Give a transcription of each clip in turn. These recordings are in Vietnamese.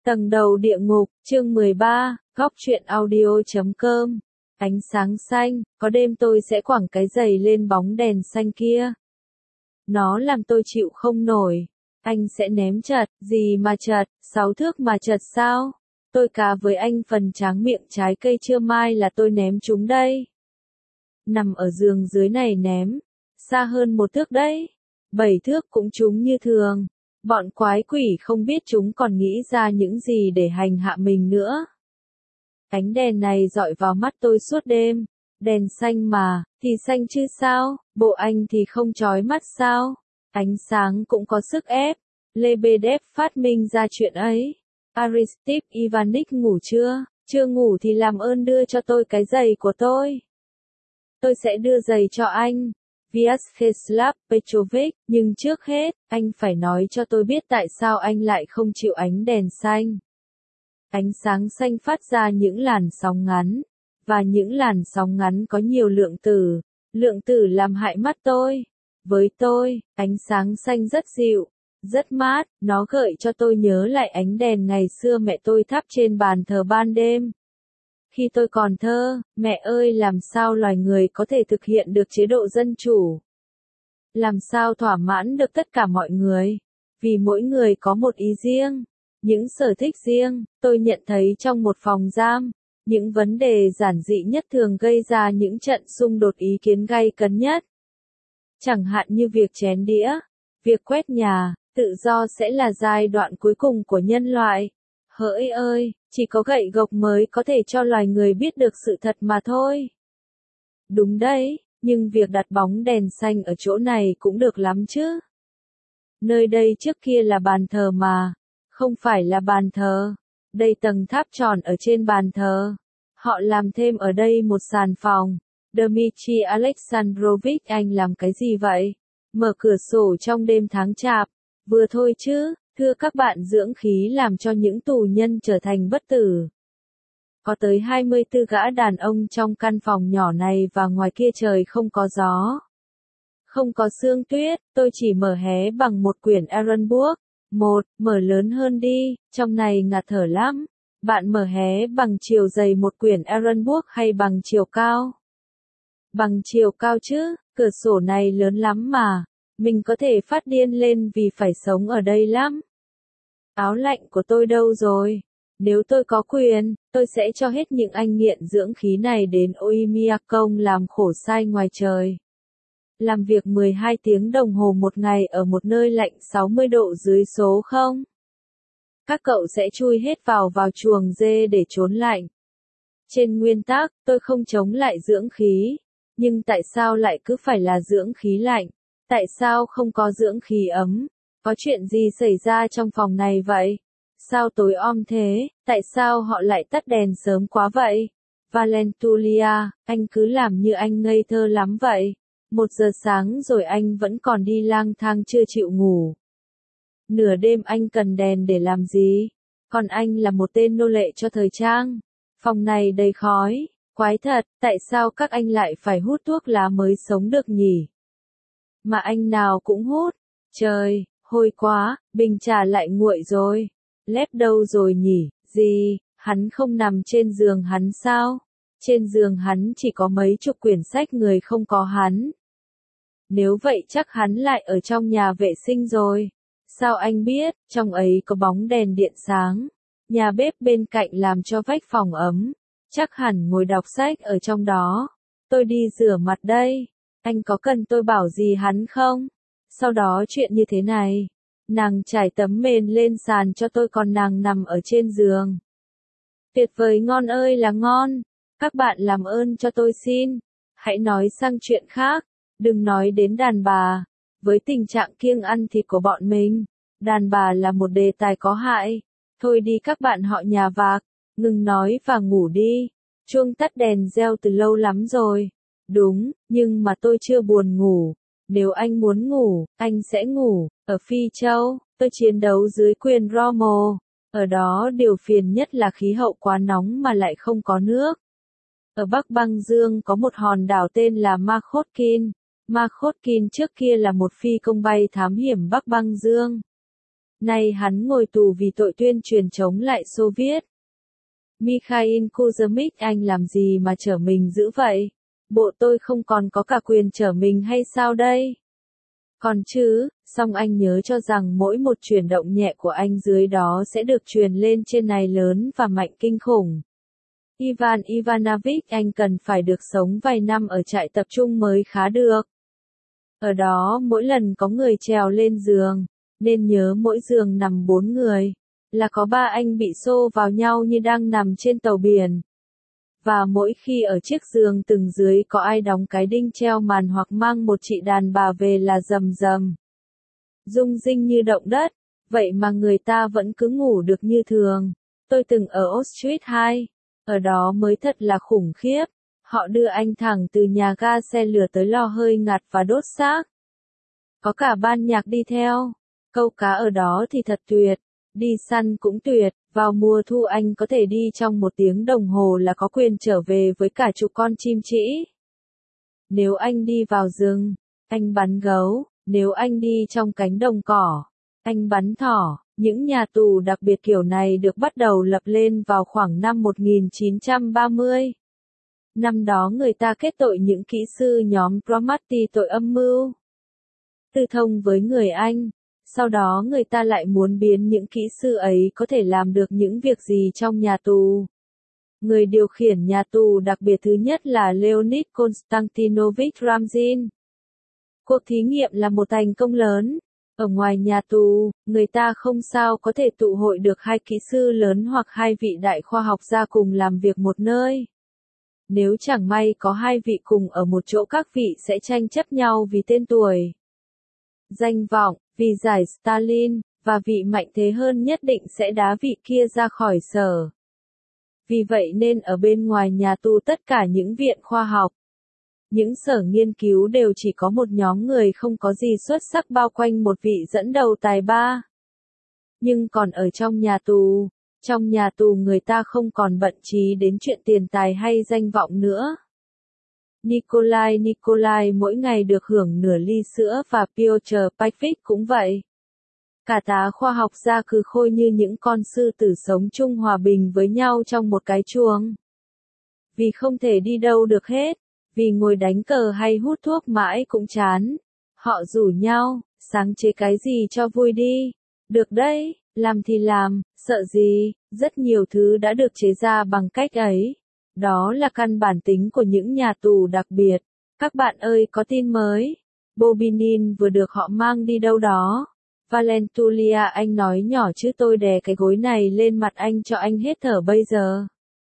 Tầng đầu địa ngục, chương 13, góc truyện audio.com. Ánh sáng xanh, có đêm tôi sẽ quẳng cái giày lên bóng đèn xanh kia. Nó làm tôi chịu không nổi. Anh sẽ ném chật, gì mà chật, 6 thước mà chật sao? Tôi cá với anh phần tráng miệng trái cây trưa mai là tôi ném chúng đây. Nằm ở giường dưới này ném, xa hơn 1 thước đấy. 7 thước cũng trúng như thường. Bọn quái quỷ không biết chúng còn nghĩ ra những gì để hành hạ mình nữa. Ánh đèn này dọi vào mắt tôi suốt đêm. Đèn xanh mà, thì xanh chứ sao, bộ anh thì không chói mắt sao? Ánh sáng cũng có sức ép. Lebedev phát minh ra chuyện ấy. Aristip Ivanich ngủ chưa? Chưa ngủ thì làm ơn đưa cho tôi cái giày của tôi. Tôi sẽ đưa giày cho anh. Vyacheslav Petrovich, nhưng trước hết, anh phải nói cho tôi biết tại sao anh lại không chịu ánh đèn xanh. Ánh sáng xanh phát ra những làn sóng ngắn, và những làn sóng ngắn có nhiều lượng tử làm hại mắt tôi. Với tôi, ánh sáng xanh rất dịu, rất mát, nó gợi cho tôi nhớ lại ánh đèn ngày xưa mẹ tôi thắp trên bàn thờ ban đêm. Khi tôi còn thơ, mẹ ơi làm sao loài người có thể thực hiện được chế độ dân chủ? Làm sao thỏa mãn được tất cả mọi người? Vì mỗi người có một ý riêng, những sở thích riêng, tôi nhận thấy trong một phòng giam, những vấn đề giản dị nhất thường gây ra những trận xung đột ý kiến gay cấn nhất. Chẳng hạn như việc chén đĩa, việc quét nhà, tự do sẽ là giai đoạn cuối cùng của nhân loại. Hỡi ơi, chỉ có gậy gộc mới có thể cho loài người biết được sự thật mà thôi. Đúng đấy, nhưng việc đặt bóng đèn xanh ở chỗ này cũng được lắm chứ. Nơi đây trước kia là bàn thờ mà, không phải là bàn thờ. Đây tầng tháp tròn ở trên bàn thờ. Họ làm thêm ở đây một sàn phòng. Dmitry Alexandrovich, anh làm cái gì vậy? Mở cửa sổ trong đêm tháng chạp. Vừa thôi chứ. Thưa các bạn, dưỡng khí làm cho những tù nhân trở thành bất tử. Có tới 24 gã đàn ông trong căn phòng nhỏ này và ngoài kia trời không có gió. Không có sương tuyết, tôi chỉ mở hé bằng một quyển Ehrenburg. Mở lớn hơn đi, trong này ngạt thở lắm. Bạn mở hé bằng chiều dày một quyển Ehrenburg hay bằng chiều cao? Bằng chiều cao chứ, cửa sổ này lớn lắm mà. Mình có thể phát điên lên vì phải sống ở đây lắm. Áo lạnh của tôi đâu rồi? Nếu tôi có quyền, tôi sẽ cho hết những anh nghiện dưỡng khí này đến Oymyakon làm khổ sai ngoài trời. Làm việc 12 tiếng đồng hồ một ngày ở một nơi lạnh 60 độ dưới số 0. Các cậu sẽ chui hết vào chuồng dê để trốn lạnh. Trên nguyên tắc, tôi không chống lại dưỡng khí. Nhưng tại sao lại cứ phải là dưỡng khí lạnh? Tại sao không có dưỡng khí ấm? Có chuyện gì xảy ra trong phòng này vậy? Sao tối om thế? Tại sao họ lại tắt đèn sớm quá vậy? Valentulia, anh cứ làm như anh ngây thơ lắm vậy. 1 giờ sáng rồi anh vẫn còn đi lang thang chưa chịu ngủ. Nửa đêm anh cần đèn để làm gì? Còn anh là một tên nô lệ cho thời trang. Phòng này đầy khói. Quái thật, tại sao các anh lại phải hút thuốc lá mới sống được nhỉ? Mà anh nào cũng hút. Trời, hôi quá, bình trà lại nguội rồi. Lép đâu rồi nhỉ? Gì, hắn không nằm trên giường hắn sao? Trên giường hắn chỉ có mấy chục quyển sách, người không có hắn. Nếu vậy chắc hắn lại ở trong nhà vệ sinh rồi. Sao anh biết, trong ấy có bóng đèn điện sáng. Nhà bếp bên cạnh làm cho vách phòng ấm. Chắc hẳn ngồi đọc sách ở trong đó. Tôi đi rửa mặt đây. Anh có cần tôi bảo gì hắn không? Sau đó chuyện như thế này. Nàng trải tấm mền lên sàn cho tôi còn nàng nằm ở trên giường. Tuyệt vời, ngon ơi là ngon. Các bạn làm ơn cho tôi xin. Hãy nói sang chuyện khác. Đừng nói đến đàn bà. Với tình trạng kiêng ăn thịt của bọn mình, đàn bà là một đề tài có hại. Thôi đi các bạn họ nhà vạc. Ngừng nói và ngủ đi. Chuông tắt đèn reo từ lâu lắm rồi. Đúng, nhưng mà tôi chưa buồn ngủ. Nếu anh muốn ngủ, anh sẽ ngủ. Ở Phi Châu, tôi chiến đấu dưới quyền Rommel. Ở đó điều phiền nhất là khí hậu quá nóng mà lại không có nước. Ở Bắc Băng Dương có một hòn đảo tên là Makhotkin. Makhotkin trước kia là một phi công bay thám hiểm Bắc Băng Dương. Nay hắn ngồi tù vì tội tuyên truyền chống lại Xô Viết. Mikhail Kuzmich, anh làm gì mà trở mình dữ vậy? Bộ tôi không còn có cả quyền trở mình hay sao đây? Còn chứ, song anh nhớ cho rằng mỗi một chuyển động nhẹ của anh dưới đó sẽ được truyền lên trên này lớn và mạnh kinh khủng. Ivan Ivanovich, anh cần phải được sống vài năm ở trại tập trung mới khá được. Ở đó mỗi lần có người trèo lên giường, nên nhớ mỗi giường nằm 4 người, là có 3 anh bị xô vào nhau như đang nằm trên tàu biển. Và mỗi khi ở chiếc giường từng dưới có ai đóng cái đinh treo màn hoặc mang một chị đàn bà về là rầm rầm. Rung rinh như động đất, vậy mà người ta vẫn cứ ngủ được như thường. Tôi từng ở Auschwitz II, ở đó mới thật là khủng khiếp. Họ đưa anh thẳng từ nhà ga xe lửa tới lò hơi ngạt và đốt xác. Có cả ban nhạc đi theo. Câu cá ở đó thì thật tuyệt. Đi săn cũng tuyệt. Vào mùa thu anh có thể đi trong 1 tiếng đồng hồ là có quyền trở về với cả chục con chim trĩ. Nếu anh đi vào rừng, anh bắn gấu. Nếu anh đi trong cánh đồng cỏ, anh bắn thỏ. Những nhà tù đặc biệt kiểu này được bắt đầu lập lên vào khoảng năm 1930. Năm đó người ta kết tội những kỹ sư nhóm Cromarty tội âm mưu tư thông với người Anh. Sau đó người ta lại muốn biến những kỹ sư ấy có thể làm được những việc gì trong nhà tù. Người điều khiển nhà tù đặc biệt thứ nhất là Leonid Konstantinovich Ramzin. Cuộc thí nghiệm là một thành công lớn. Ở ngoài nhà tù, người ta không sao có thể tụ hội được 2 kỹ sư lớn hoặc 2 vị đại khoa học gia cùng làm việc một nơi. Nếu chẳng may có 2 vị cùng ở một chỗ, các vị sẽ tranh chấp nhau vì tên tuổi, danh vọng, vì giải Stalin, và vị mạnh thế hơn nhất định sẽ đá vị kia ra khỏi sở. Vì vậy nên ở bên ngoài nhà tù tất cả những viện khoa học, những sở nghiên cứu đều chỉ có một nhóm người không có gì xuất sắc bao quanh một vị dẫn đầu tài ba. Nhưng còn ở trong nhà tù người ta không còn bận trí đến chuyện tiền tài hay danh vọng nữa. Nikolai mỗi ngày được hưởng nửa ly sữa và Piotr Pavlovich cũng vậy. Cả tá khoa học gia cứ khôi như những con sư tử sống chung hòa bình với nhau trong một cái chuồng. Vì không thể đi đâu được hết, vì ngồi đánh cờ hay hút thuốc mãi cũng chán. Họ rủ nhau, sáng chế cái gì cho vui đi. Được đấy, làm thì làm, sợ gì, rất nhiều thứ đã được chế ra bằng cách ấy. Đó là căn bản tính của những nhà tù đặc biệt. Các bạn ơi, có tin mới. Bobinin vừa được họ mang đi đâu đó. Valentulia, anh nói nhỏ chứ tôi đè cái gối này lên mặt anh cho anh hết thở bây giờ.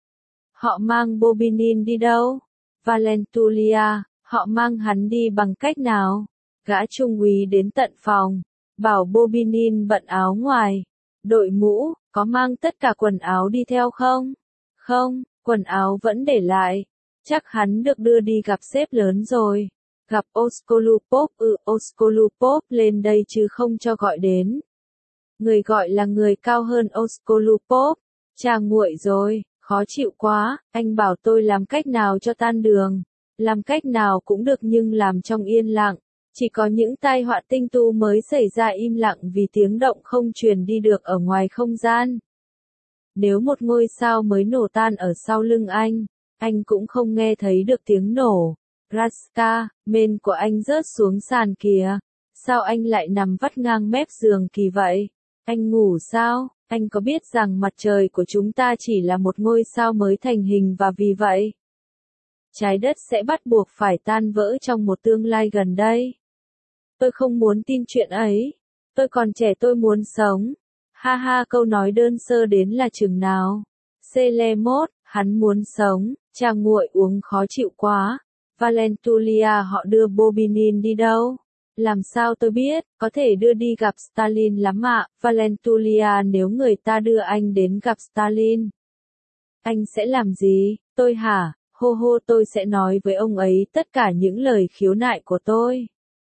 Họ mang Bobinin đi đâu? Valentulia, họ mang hắn đi bằng cách nào? Gã trung úy đến tận phòng, bảo Bobinin bận áo ngoài, đội mũ, có mang tất cả quần áo đi theo không? Không, quần áo vẫn để lại. Chắc hắn được đưa đi gặp sếp lớn rồi. Gặp Oskolupov, Oskolupov lên đây chứ không cho gọi đến. Người gọi là người cao hơn Oskolupov. Chà nguội rồi, khó chịu quá, anh bảo tôi làm cách nào cho tan đường. Làm cách nào cũng được nhưng làm trong yên lặng. Chỉ có những tai họa tinh tu mới xảy ra im lặng vì tiếng động không truyền đi được ở ngoài không gian. Nếu một ngôi sao mới nổ tan ở sau lưng anh cũng không nghe thấy được tiếng nổ. Raska, men của anh rớt xuống sàn kìa. Sao anh lại nằm vắt ngang mép giường kỳ vậy? Anh ngủ sao? Anh có biết rằng mặt trời của chúng ta chỉ là một ngôi sao mới thành hình và vì vậy, trái đất sẽ bắt buộc phải tan vỡ trong một tương lai gần đây. Tôi không muốn tin chuyện ấy. Tôi còn trẻ, tôi muốn sống. Ha ha, câu nói đơn sơ đến là chừng nào. Celemot, hắn muốn sống. Cha nguội uống khó chịu quá. Valentulia, họ đưa Bobinin đi đâu? Làm sao tôi biết, có thể đưa đi gặp Stalin lắm ạ. Valentulia, nếu người ta đưa anh đến gặp Stalin, anh sẽ làm gì? Tôi hả? Hô hô, tôi sẽ nói với ông ấy tất cả những lời khiếu nại của tôi.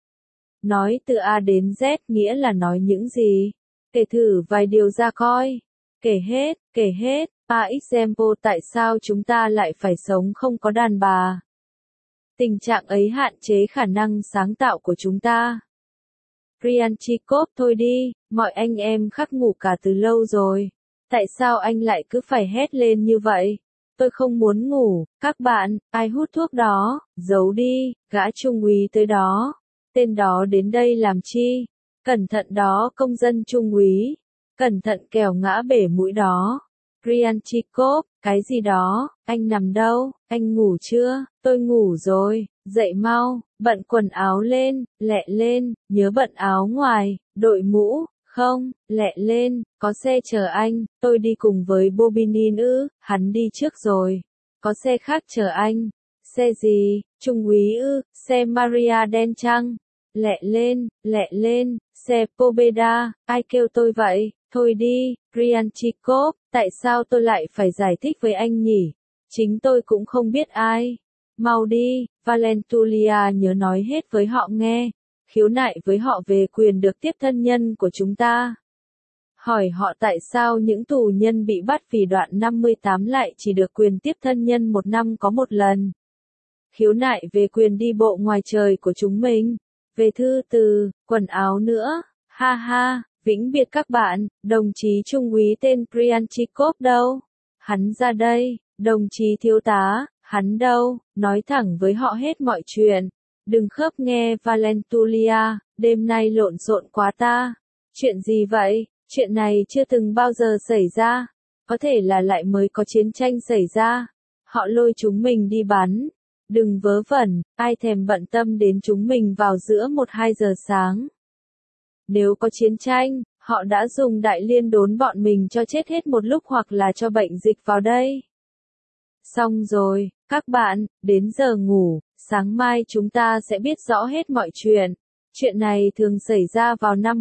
Nói từ A đến Z nghĩa là nói những gì? Kể thử vài điều ra coi. Kể hết. Par example, tại sao chúng ta lại phải sống không có đàn bà? Tình trạng ấy hạn chế khả năng sáng tạo của chúng ta. Ryanchikov thôi đi, mọi anh em khác ngủ cả từ lâu rồi. Tại sao anh lại cứ phải hét lên như vậy? Tôi không muốn ngủ, các bạn, ai hút thuốc đó, giấu đi, gã trung úy tới đó. Tên đó đến đây làm chi? Cẩn thận đó công dân trung úy. Cẩn thận kẻo ngã bể mũi đó. Ryanchikov, cái gì đó, anh nằm đâu, anh ngủ chưa? Tôi ngủ rồi, dậy mau, bận quần áo lên, lẹ lên, nhớ bận áo ngoài, đội mũ, không, lẹ lên, có xe chờ anh, tôi đi cùng với Bobinin ư, hắn đi trước rồi. Có xe khác chờ anh. Xe gì, trung úy ư, xe Maria đen chăng? Lẹ lên, xe Pobeda, ai kêu tôi vậy? Thôi đi, Ryanchikov, tại sao tôi lại phải giải thích với anh nhỉ? Chính tôi cũng không biết ai. Mau đi, Valentulia nhớ nói hết với họ nghe. Khiếu nại với họ về quyền được tiếp thân nhân của chúng ta. Hỏi họ tại sao những tù nhân bị bắt vì đoạn 58 lại chỉ được quyền tiếp thân nhân một năm có một lần. Khiếu nại về quyền đi bộ ngoài trời của chúng mình. Về thư từ, quần áo nữa. Ha ha, vĩnh biệt các bạn, đồng chí trung úy tên Ryanchikov đâu? Hắn ra đây, đồng chí thiếu tá, hắn đâu? Nói thẳng với họ hết mọi chuyện. Đừng khớp nghe Valentulia, đêm nay lộn xộn quá ta. Chuyện gì vậy? Chuyện này chưa từng bao giờ xảy ra. Có thể là lại mới có chiến tranh xảy ra. Họ lôi chúng mình đi bắn. Đừng vớ vẩn, ai thèm bận tâm đến chúng mình vào giữa 1-2 giờ sáng. Nếu có chiến tranh, họ đã dùng đại liên đốn bọn mình cho chết hết một lúc hoặc là cho bệnh dịch vào đây. Xong rồi, các bạn, đến giờ ngủ, sáng mai chúng ta sẽ biết rõ hết mọi chuyện. Chuyện này thường xảy ra vào năm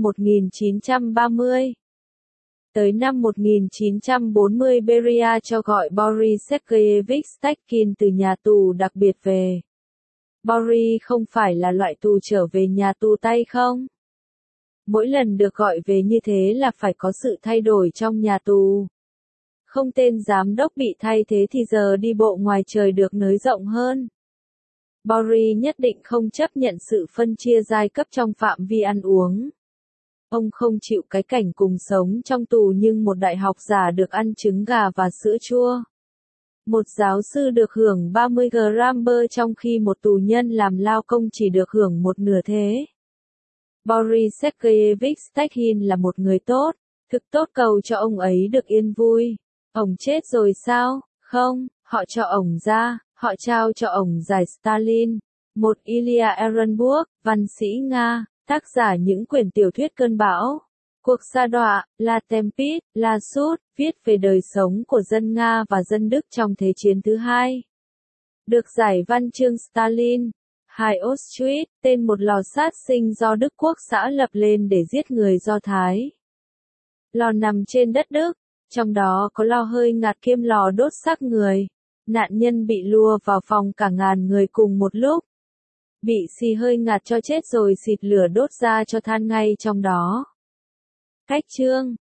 1930. Tới năm 1940 Beria cho gọi Boris Sergeyevich Stachkin từ nhà tù đặc biệt về. Boris không phải là loại tù trở về nhà tù tay không? Mỗi lần được gọi về như thế là phải có sự thay đổi trong nhà tù. Không tên giám đốc bị thay thế thì giờ đi bộ ngoài trời được nới rộng hơn. Boris nhất định không chấp nhận sự phân chia giai cấp trong phạm vi ăn uống. Ông không chịu cái cảnh cùng sống trong tù nhưng một đại học giả được ăn trứng gà và sữa chua. Một giáo sư được hưởng 30 gram bơ trong khi một tù nhân làm lao công chỉ được hưởng một nửa thế. Boris Sergeyevich Stachkin là một người tốt, thực tốt cầu cho ông ấy được yên vui. Ông chết rồi sao? Không, họ cho ông ra, họ trao cho ông giải Stalin. Một Ilya Ehrenburg, văn sĩ Nga, tác giả những quyển tiểu thuyết Cơn bão, Cuộc sa đọa, La Tempête, La Soute, viết về đời sống của dân Nga và dân Đức trong Thế chiến thứ hai. Được giải văn chương Stalin. Hai Auschwitz, tên một lò sát sinh do Đức Quốc xã lập lên để giết người Do Thái. Lò nằm trên đất Đức, trong đó có lò hơi ngạt kiêm lò đốt xác người. Nạn nhân bị lùa vào phòng cả ngàn người cùng một lúc. Bị xì hơi ngạt cho chết rồi xịt lửa đốt ra cho than ngay trong đó. Cách chương